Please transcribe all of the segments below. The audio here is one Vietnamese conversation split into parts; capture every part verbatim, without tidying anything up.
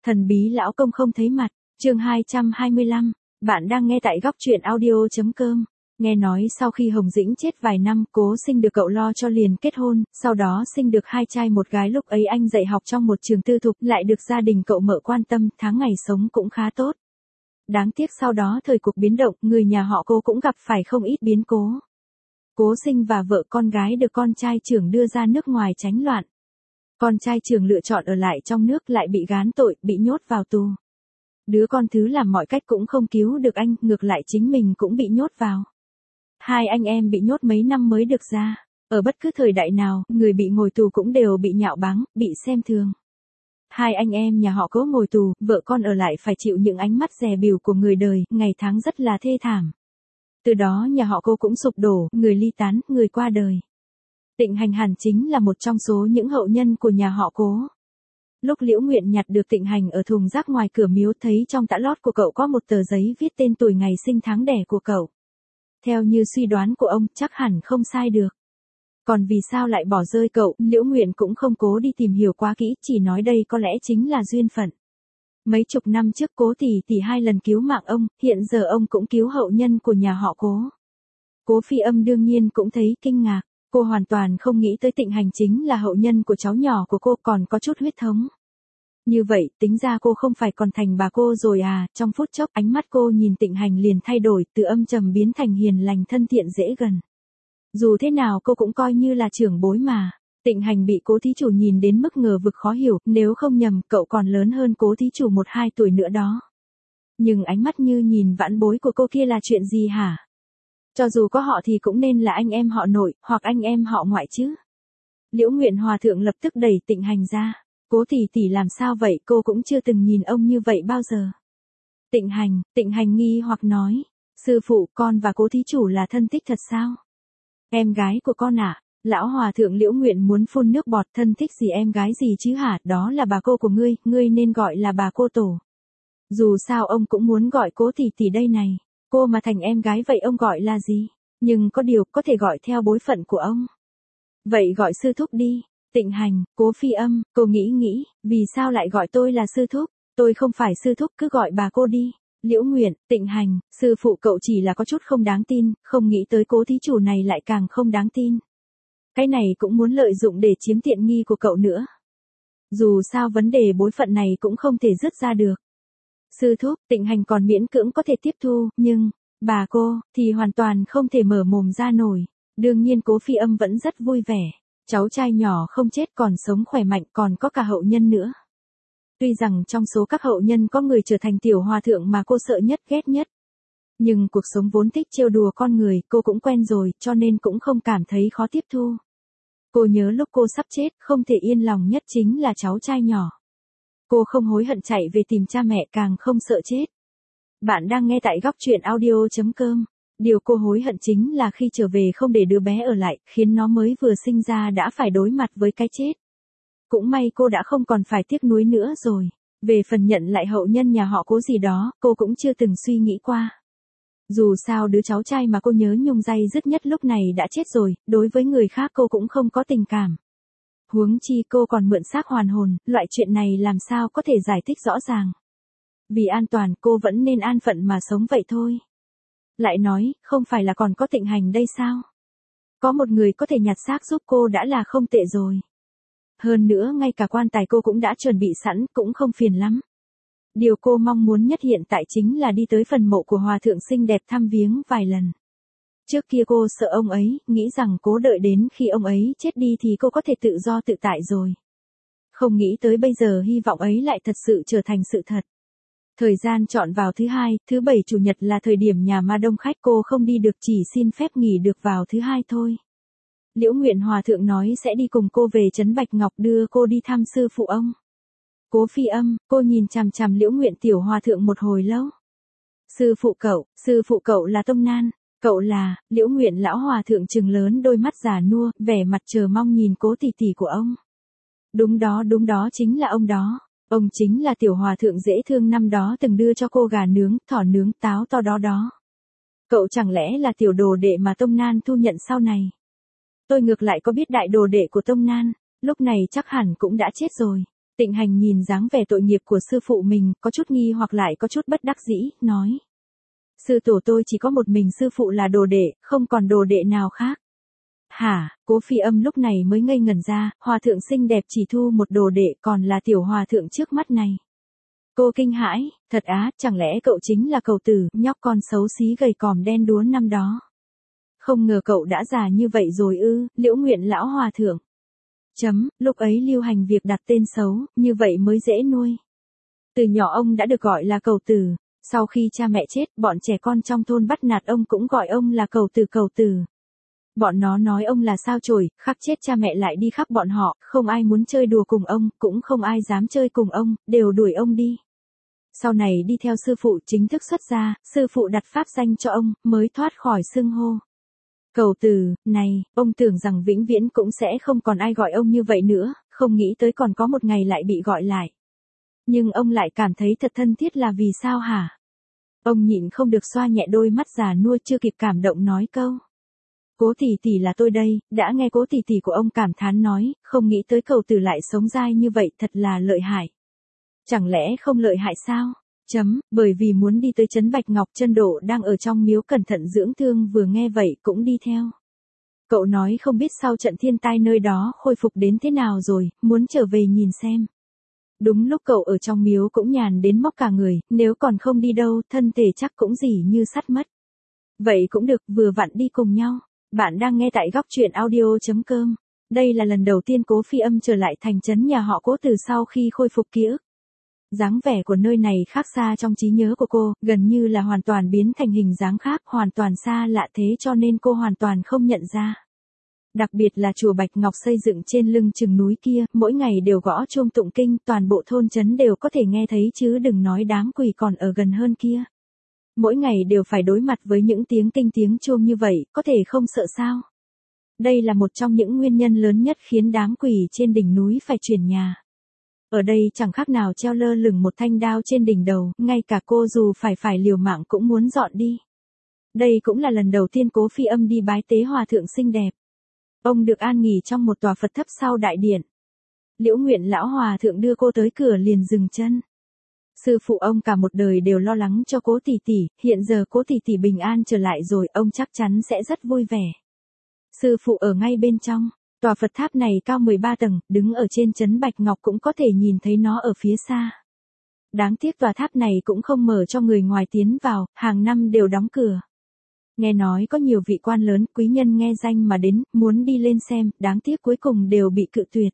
Thần bí lão công không thấy mặt, chương hai trăm hai mươi lăm, bạn đang nghe tại góc truyện audio.com. Nghe nói sau khi Hồng Dĩnh chết vài năm, Cố Sinh được cậu lo cho liền kết hôn, sau đó sinh được hai trai một gái. Lúc ấy anh dạy học trong một trường tư thục, lại được gia đình cậu mợ quan tâm, tháng ngày sống cũng khá tốt. Đáng tiếc sau đó thời cuộc biến động, người nhà họ Cố cũng gặp phải không ít biến cố. Cố Sinh và vợ con gái được con trai trưởng đưa ra nước ngoài tránh loạn. Con trai trưởng lựa chọn ở lại trong nước, lại bị gán tội, bị nhốt vào tù. Đứa con thứ làm mọi cách cũng không cứu được anh, ngược lại chính mình cũng bị nhốt vào. Hai anh em bị nhốt mấy năm mới được ra. Ở bất cứ thời đại nào, người bị ngồi tù cũng đều bị nhạo báng, bị xem thường. Hai anh em nhà họ Cố ngồi tù, vợ con ở lại phải chịu những ánh mắt dè bỉu của người đời, ngày tháng rất là thê thảm. Từ đó nhà họ Cố cũng sụp đổ, người ly tán, người qua đời. Tịnh Hành hẳn chính là một trong số những hậu nhân của nhà họ Cố. Lúc Liễu Nguyện nhặt được Tịnh Hành ở thùng rác ngoài cửa miếu, thấy trong tã lót của cậu có một tờ giấy viết tên tuổi ngày sinh tháng đẻ của cậu. Theo như suy đoán của ông, chắc hẳn không sai được. Còn vì sao lại bỏ rơi cậu, Liễu Nguyện cũng không cố đi tìm hiểu quá kỹ, chỉ nói đây có lẽ chính là duyên phận. Mấy chục năm trước Cố tỷ tỷ hai lần cứu mạng ông, hiện giờ ông cũng cứu hậu nhân của nhà họ Cố. Cố Phi Âm đương nhiên cũng thấy kinh ngạc. Cô hoàn toàn không nghĩ tới Tịnh Hành chính là hậu nhân của cháu nhỏ của cô, còn có chút huyết thống. Như vậy, tính ra cô không phải còn thành bà cô rồi à? Trong phút chốc, ánh mắt cô nhìn Tịnh Hành liền thay đổi, từ âm trầm biến thành hiền lành thân thiện dễ gần. Dù thế nào cô cũng coi như là trưởng bối mà. Tịnh Hành bị Cố thí chủ nhìn đến mức ngờ vực khó hiểu, nếu không nhầm, cậu còn lớn hơn Cố thí chủ một hai tuổi nữa đó. Nhưng ánh mắt như nhìn vãn bối của cô kia là chuyện gì hả? Cho dù có họ thì cũng nên là anh em họ nội, hoặc anh em họ ngoại chứ. Liễu Nguyện Hòa thượng lập tức đẩy Tịnh Hành ra. Cố tỷ tỷ làm sao vậy, cô cũng chưa từng nhìn ông như vậy bao giờ. Tịnh Hành, Tịnh Hành nghi hoặc nói. Sư phụ, con và Cố thí chủ là thân thích thật sao? Em gái của con ạ. À? Lão Hòa thượng Liễu Nguyện muốn phun nước bọt, thân thích gì em gái gì chứ hả, đó là bà cô của ngươi, ngươi nên gọi là bà cô tổ. Dù sao ông cũng muốn gọi Cố tỷ tỷ đây này. Cô mà thành em gái vậy ông gọi là gì? Nhưng có điều, có thể gọi theo bối phận của ông. Vậy gọi sư thúc đi. Tịnh Hành, Cố Phi Âm, cô nghĩ nghĩ, vì sao lại gọi tôi là sư thúc? Tôi không phải sư thúc, cứ gọi bà cô đi. Liễu Nguyện, Tịnh Hành, sư phụ cậu chỉ là có chút không đáng tin, không nghĩ tới Cố thí chủ này lại càng không đáng tin. Cái này cũng muốn lợi dụng để chiếm tiện nghi của cậu nữa. Dù sao vấn đề bối phận này cũng không thể dứt ra được. Sư thúc, Tịnh Hành còn miễn cưỡng có thể tiếp thu, nhưng, bà cô, thì hoàn toàn không thể mở mồm ra nổi. Đương nhiên Cố Phi Âm vẫn rất vui vẻ. Cháu trai nhỏ không chết còn sống khỏe mạnh, còn có cả hậu nhân nữa. Tuy rằng trong số các hậu nhân có người trở thành tiểu hòa thượng mà cô sợ nhất ghét nhất. Nhưng cuộc sống vốn thích trêu đùa con người, cô cũng quen rồi, cho nên cũng không cảm thấy khó tiếp thu. Cô nhớ lúc cô sắp chết, không thể yên lòng nhất chính là cháu trai nhỏ. Cô không hối hận chạy về tìm cha mẹ, càng không sợ chết. Bạn đang nghe tại góc truyện audio.com. Điều cô hối hận chính là khi trở về không để đứa bé ở lại, khiến nó mới vừa sinh ra đã phải đối mặt với cái chết. Cũng may cô đã không còn phải tiếc nuối nữa rồi. Về phần nhận lại hậu nhân nhà họ Cố gì đó, cô cũng chưa từng suy nghĩ qua. Dù sao đứa cháu trai mà cô nhớ nhung day dứt nhất lúc này đã chết rồi, đối với người khác cô cũng không có tình cảm. Huống chi cô còn mượn xác hoàn hồn, loại chuyện này làm sao có thể giải thích rõ ràng. Vì an toàn cô vẫn nên an phận mà sống vậy thôi. Lại nói, không phải là còn có Tịnh Hành đây sao? Có một người có thể nhặt xác giúp cô đã là không tệ rồi. Hơn nữa ngay cả quan tài cô cũng đã chuẩn bị sẵn, cũng không phiền lắm. Điều cô mong muốn nhất hiện tại chính là đi tới phần mộ của hòa thượng xinh đẹp thăm viếng vài lần. Trước kia cô sợ ông ấy, nghĩ rằng cố đợi đến khi ông ấy chết đi thì cô có thể tự do tự tại rồi. Không nghĩ tới bây giờ hy vọng ấy lại thật sự trở thành sự thật. Thời gian chọn vào thứ hai, thứ bảy chủ nhật là thời điểm nhà ma đông khách, cô không đi được, chỉ xin phép nghỉ được vào thứ hai thôi. Liễu Nguyện Hòa thượng nói sẽ đi cùng cô về trấn Bạch Ngọc đưa cô đi thăm sư phụ ông. Cố Phi Âm, cô nhìn chằm chằm Liễu Nguyện tiểu hòa thượng một hồi lâu. Sư phụ cậu, sư phụ cậu là Tông Nan, cậu là, Liễu Nguyện lão hòa thượng trừng lớn đôi mắt già nua, vẻ mặt chờ mong nhìn Cố tỷ tỷ của ông. Đúng đó, đúng đó, chính là ông đó. Ông chính là tiểu hòa thượng dễ thương năm đó từng đưa cho cô gà nướng, thỏ nướng, táo to đó đó. Cậu chẳng lẽ là tiểu đồ đệ mà Tông Nan thu nhận sau này? Tôi ngược lại có biết đại đồ đệ của Tông Nan, lúc này chắc hẳn cũng đã chết rồi. Tịnh Hành nhìn dáng vẻ tội nghiệp của sư phụ mình, có chút nghi hoặc lại có chút bất đắc dĩ, nói. Sư tổ tôi chỉ có một mình sư phụ là đồ đệ, không còn đồ đệ nào khác. Hả, Cố Phi Âm lúc này mới ngây ngẩn ra, hòa thượng xinh đẹp chỉ thu một đồ đệ còn là tiểu hòa thượng trước mắt này. Cô kinh hãi, thật á, chẳng lẽ cậu chính là cậu tử, nhóc con xấu xí gầy còm đen đúa năm đó. Không ngờ cậu đã già như vậy rồi ư, Liễu Nguyện lão hòa thượng. Chấm, lúc ấy lưu hành việc đặt tên xấu, như vậy mới dễ nuôi. Từ nhỏ ông đã được gọi là cậu tử, sau khi cha mẹ chết, bọn trẻ con trong thôn bắt nạt ông cũng gọi ông là cậu tử cậu tử. Bọn nó nói ông là sao chổi, khắc chết cha mẹ lại đi khắp bọn họ, không ai muốn chơi đùa cùng ông, cũng không ai dám chơi cùng ông, đều đuổi ông đi. Sau này đi theo sư phụ chính thức xuất gia, sư phụ đặt pháp danh cho ông, mới thoát khỏi xưng hô. Cậu tử, này, ông tưởng rằng vĩnh viễn cũng sẽ không còn ai gọi ông như vậy nữa, không nghĩ tới còn có một ngày lại bị gọi lại. Nhưng ông lại cảm thấy thật thân thiết là vì sao hả? Ông nhịn không được xoa nhẹ đôi mắt già nua chưa kịp cảm động nói câu. Cố tỷ tỷ là tôi đây, đã nghe cố tỷ tỷ của ông cảm thán nói, không nghĩ tới cậu tử lại sống dai như vậy thật là lợi hại. Chẳng lẽ không lợi hại sao? Chấm, bởi vì muốn đi tới trấn Bạch Ngọc Chân Độ đang ở trong miếu cẩn thận dưỡng thương vừa nghe vậy cũng đi theo. Cậu nói không biết sau trận thiên tai nơi đó khôi phục đến thế nào rồi, muốn trở về nhìn xem. Đúng lúc cậu ở trong miếu cũng nhàn đến móc cả người, nếu còn không đi đâu, thân thể chắc cũng dỉ như sắt mất. Vậy cũng được, vừa vặn đi cùng nhau. Bạn đang nghe tại góc truyện audio chấm com. Đây là lần đầu tiên Cố Phi Âm trở lại thành trấn nhà họ Cố từ sau khi khôi phục ký ức. Dáng vẻ của nơi này khác xa trong trí nhớ của cô, gần như là hoàn toàn biến thành hình dáng khác, hoàn toàn xa lạ thế cho nên cô hoàn toàn không nhận ra. Đặc biệt là chùa Bạch Ngọc xây dựng trên lưng chừng núi kia, mỗi ngày đều gõ chuông tụng kinh, toàn bộ thôn trấn đều có thể nghe thấy chứ đừng nói đám quỷ còn ở gần hơn kia. Mỗi ngày đều phải đối mặt với những tiếng kinh tiếng chuông như vậy, có thể không sợ sao? Đây là một trong những nguyên nhân lớn nhất khiến đám quỷ trên đỉnh núi phải chuyển nhà. Ở đây chẳng khác nào treo lơ lửng một thanh đao trên đỉnh đầu, ngay cả cô dù phải phải liều mạng cũng muốn dọn đi. Đây cũng là lần đầu tiên Cố Phi Âm đi bái tế hòa thượng xinh đẹp. Ông được an nghỉ trong một tòa Phật thấp sau đại điện. Liễu Nguyện lão hòa thượng đưa cô tới cửa liền dừng chân. Sư phụ ông cả một đời đều lo lắng cho Cố tỷ tỷ, hiện giờ Cố tỷ tỷ bình an trở lại rồi, ông chắc chắn sẽ rất vui vẻ. Sư phụ ở ngay bên trong, tòa Phật tháp này cao mười ba tầng, đứng ở trên trấn Bạch Ngọc cũng có thể nhìn thấy nó ở phía xa. Đáng tiếc tòa tháp này cũng không mở cho người ngoài tiến vào, hàng năm đều đóng cửa. Nghe nói có nhiều vị quan lớn, quý nhân nghe danh mà đến, muốn đi lên xem, đáng tiếc cuối cùng đều bị cự tuyệt.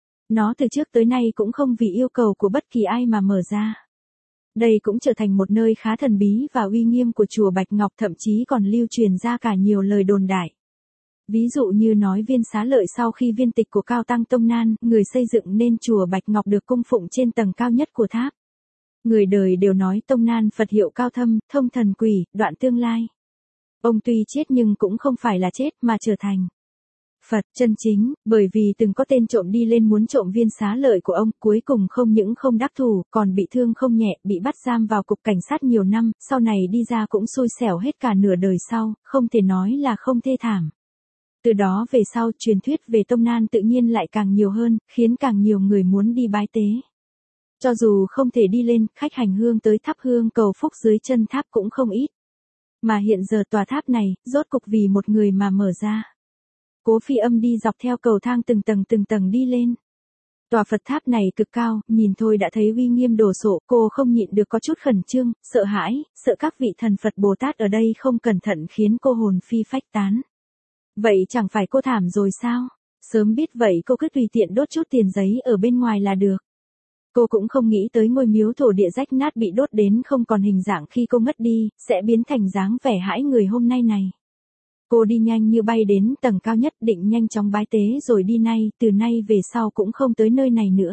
Nó từ trước tới nay cũng không vì yêu cầu của bất kỳ ai mà mở ra. Đây cũng trở thành một nơi khá thần bí và uy nghiêm của chùa Bạch Ngọc, thậm chí còn lưu truyền ra cả nhiều lời đồn đại. Ví dụ như nói Viên Xá Lợi sau khi viên tịch của Cao Tăng Tông Nan, người xây dựng nên chùa Bạch Ngọc được cung phụng trên tầng cao nhất của tháp. Người đời đều nói Tông Nan Phật hiệu cao thâm, thông thần quỷ, đoạn tương lai. Ông tuy chết nhưng cũng không phải là chết mà trở thành Phật chân chính, bởi vì từng có tên trộm đi lên muốn trộm Viên Xá Lợi của ông, cuối cùng không những không đắc thủ, còn bị thương không nhẹ, bị bắt giam vào cục cảnh sát nhiều năm, sau này đi ra cũng xui xẻo hết cả nửa đời sau, không thể nói là không thê thảm. Từ đó về sau, truyền thuyết về Tông Nan tự nhiên lại càng nhiều hơn, khiến càng nhiều người muốn đi bái tế. Cho dù không thể đi lên, khách hành hương tới thắp hương cầu phúc dưới chân tháp cũng không ít. Mà hiện giờ tòa tháp này, rốt cục vì một người mà mở ra. Cố Phi Âm đi dọc theo cầu thang từng tầng từng tầng đi lên. Tòa Phật tháp này cực cao, nhìn thôi đã thấy uy nghiêm đồ sộ, cô không nhịn được có chút khẩn trương, sợ hãi, sợ các vị thần Phật Bồ Tát ở đây không cẩn thận khiến cô hồn phi phách tán. Vậy chẳng phải cô thảm rồi sao? Sớm biết vậy cô cứ tùy tiện đốt chút tiền giấy ở bên ngoài là được. Cô cũng không nghĩ tới ngôi miếu thổ địa rách nát bị đốt đến không còn hình dạng khi cô ngất đi, sẽ biến thành dáng vẻ hãi người hôm nay này. Cô đi nhanh như bay đến tầng cao nhất, định nhanh chóng bái tế rồi đi nay, từ nay về sau cũng không tới nơi này nữa.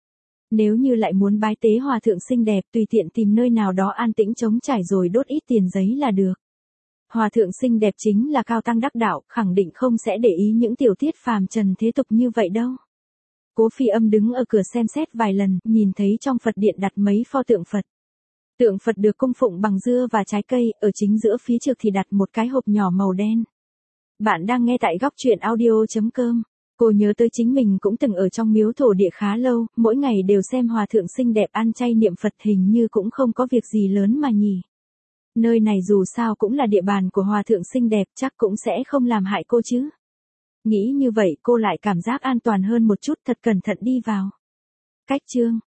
Nếu như lại muốn bái tế hòa thượng xinh đẹp, tùy tiện tìm nơi nào đó an tĩnh trống trải rồi đốt ít tiền giấy là được. Hòa thượng xinh đẹp chính là cao tăng đắc đạo, khẳng định không sẽ để ý những tiểu tiết phàm trần thế tục như vậy đâu. Cố Phi Âm đứng ở cửa xem xét vài lần, nhìn thấy trong Phật điện đặt mấy pho tượng Phật. Tượng Phật được cung phụng bằng dưa và trái cây, ở chính giữa phía trước thì đặt một cái hộp nhỏ màu đen. Bạn đang nghe tại góc truyện audio chấm com. Cô nhớ tới chính mình cũng từng ở trong miếu thổ địa khá lâu, mỗi ngày đều xem hòa thượng xinh đẹp ăn chay niệm Phật hình như cũng không có việc gì lớn mà nhỉ. Nơi này dù sao cũng là địa bàn của hòa thượng xinh đẹp, chắc cũng sẽ không làm hại cô chứ. Nghĩ như vậy cô lại cảm giác an toàn hơn một chút, thật cẩn thận đi vào. Cách chương